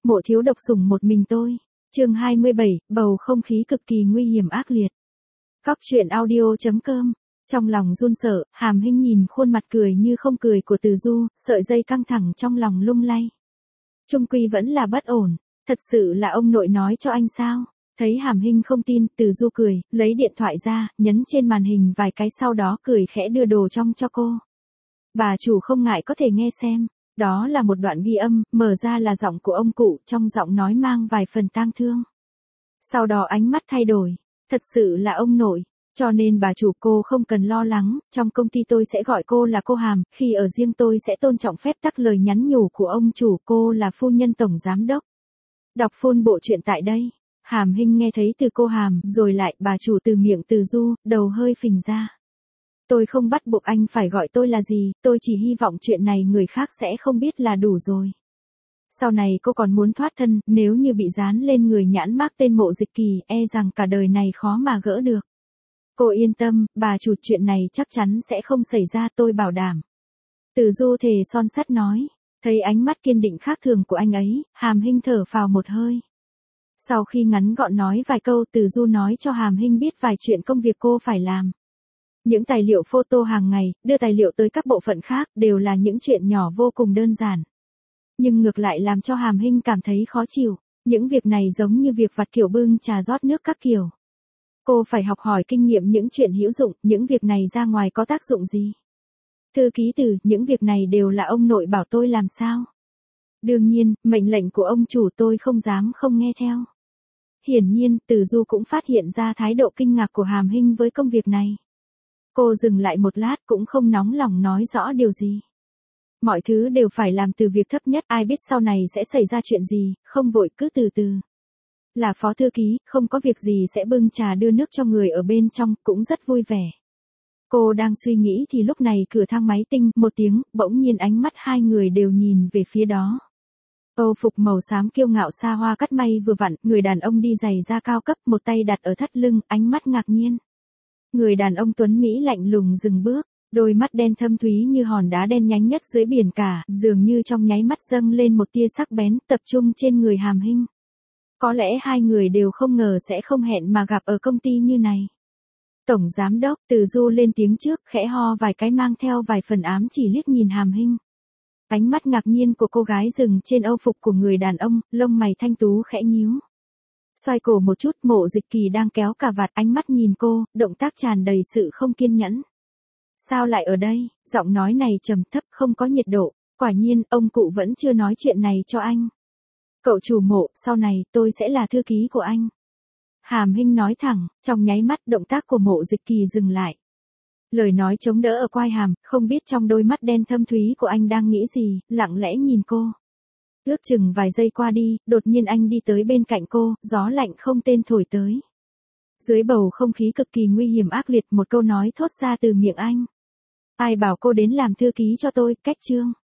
Mộ thiếu độc sủng một mình tôi. Chương 27, bầu không khí cực kỳ nguy hiểm ác liệt. Góc truyện audio.com. Trong lòng run sợ, Hàm Hinh nhìn khuôn mặt cười như không cười của Từ Du, sợi dây căng thẳng trong lòng lung lay. Trung quy vẫn là bất ổn, thật sự là ông nội nói cho anh sao? Thấy Hàm Hinh không tin, Từ Du cười, lấy điện thoại ra, nhấn trên màn hình vài cái sau đó cười khẽ đưa đồ trong cho cô. Bà chủ không ngại có thể nghe xem. Đó là một đoạn ghi âm, mở ra là giọng của ông cụ, trong giọng nói mang vài phần tang thương. Sau đó ánh mắt thay đổi, thật sự là ông nội, cho nên bà chủ cô không cần lo lắng, trong công ty tôi sẽ gọi cô là cô Hàm, khi ở riêng tôi sẽ tôn trọng phép tắc lời nhắn nhủ của ông chủ, cô là phu nhân tổng giám đốc. Đọc full bộ truyện tại đây. Hàm Hinh nghe thấy từ cô Hàm, rồi lại bà chủ từ miệng Từ Du, đầu hơi phình ra. Tôi không bắt buộc anh phải gọi tôi là gì, tôi chỉ hy vọng chuyện này người khác sẽ không biết là đủ rồi. Sau này cô còn muốn thoát thân, nếu như bị dán lên người nhãn mác tên Mộ Dịch Kỳ, e rằng cả đời này khó mà gỡ được. Cô yên tâm, bà chủ, chuyện này chắc chắn sẽ không xảy ra, tôi bảo đảm. Từ Du thề son sắt nói, thấy ánh mắt kiên định khác thường của anh ấy, Hàm Hinh thở phào một hơi. Sau khi ngắn gọn nói vài câu, Từ Du nói cho Hàm Hinh biết vài chuyện công việc cô phải làm. Những tài liệu photo hàng ngày, đưa tài liệu tới các bộ phận khác, đều là những chuyện nhỏ vô cùng đơn giản. Nhưng ngược lại làm cho Hàm Hinh cảm thấy khó chịu, những việc này giống như việc vặt kiểu bưng trà rót nước các kiểu. Cô phải học hỏi kinh nghiệm những chuyện hữu dụng, những việc này ra ngoài có tác dụng gì. Thư ký Từ, những việc này đều là ông nội bảo tôi làm sao. Đương nhiên, mệnh lệnh của ông chủ tôi không dám không nghe theo. Hiển nhiên, Từ Du cũng phát hiện ra thái độ kinh ngạc của Hàm Hinh với công việc này. Cô dừng lại một lát cũng không nóng lòng nói rõ điều gì. Mọi thứ đều phải làm từ việc thấp nhất, ai biết sau này sẽ xảy ra chuyện gì, không vội, cứ từ từ. Là phó thư ký, không có việc gì sẽ bưng trà đưa nước cho người ở bên trong, cũng rất vui vẻ. Cô đang suy nghĩ thì lúc này cửa thang máy tinh một tiếng, bỗng nhiên ánh mắt hai người đều nhìn về phía đó. Âu phục màu xám kiêu ngạo xa hoa cắt may vừa vặn, người đàn ông đi giày da cao cấp, một tay đặt ở thắt lưng, ánh mắt ngạc nhiên. Người đàn ông tuấn Mỹ lạnh lùng dừng bước, đôi mắt đen thâm thúy như hòn đá đen nhánh nhất dưới biển cả, dường như trong nháy mắt dâng lên một tia sắc bén, tập trung trên người Hàm Hinh. Có lẽ hai người đều không ngờ sẽ không hẹn mà gặp ở công ty như này. Tổng giám đốc, Từ Du lên tiếng trước, khẽ ho vài cái mang theo vài phần ám chỉ liếc nhìn Hàm Hinh. Ánh mắt ngạc nhiên của cô gái dừng trên âu phục của người đàn ông, lông mày thanh tú khẽ nhíu. Xoay cổ một chút, Mộ Dịch Kỳ đang kéo cà vạt, ánh mắt nhìn cô, động tác tràn đầy sự không kiên nhẫn. Sao lại ở đây? Giọng nói này trầm thấp, không có nhiệt độ. Quả nhiên, ông cụ vẫn chưa nói chuyện này cho anh. Cậu chủ Mộ, sau này tôi sẽ là thư ký của anh. Hàm Hinh nói thẳng, trong nháy mắt động tác của Mộ Dịch Kỳ dừng lại. Lời nói chống đỡ ở quai hàm, không biết trong đôi mắt đen thâm thúy của anh đang nghĩ gì, lặng lẽ nhìn cô. Ước chừng vài giây qua đi, đột nhiên anh đi tới bên cạnh cô, gió lạnh không tên thổi tới. Dưới bầu không khí cực kỳ nguy hiểm ác liệt, một câu nói thốt ra từ miệng anh. Ai bảo cô đến làm thư ký cho tôi, cách chương.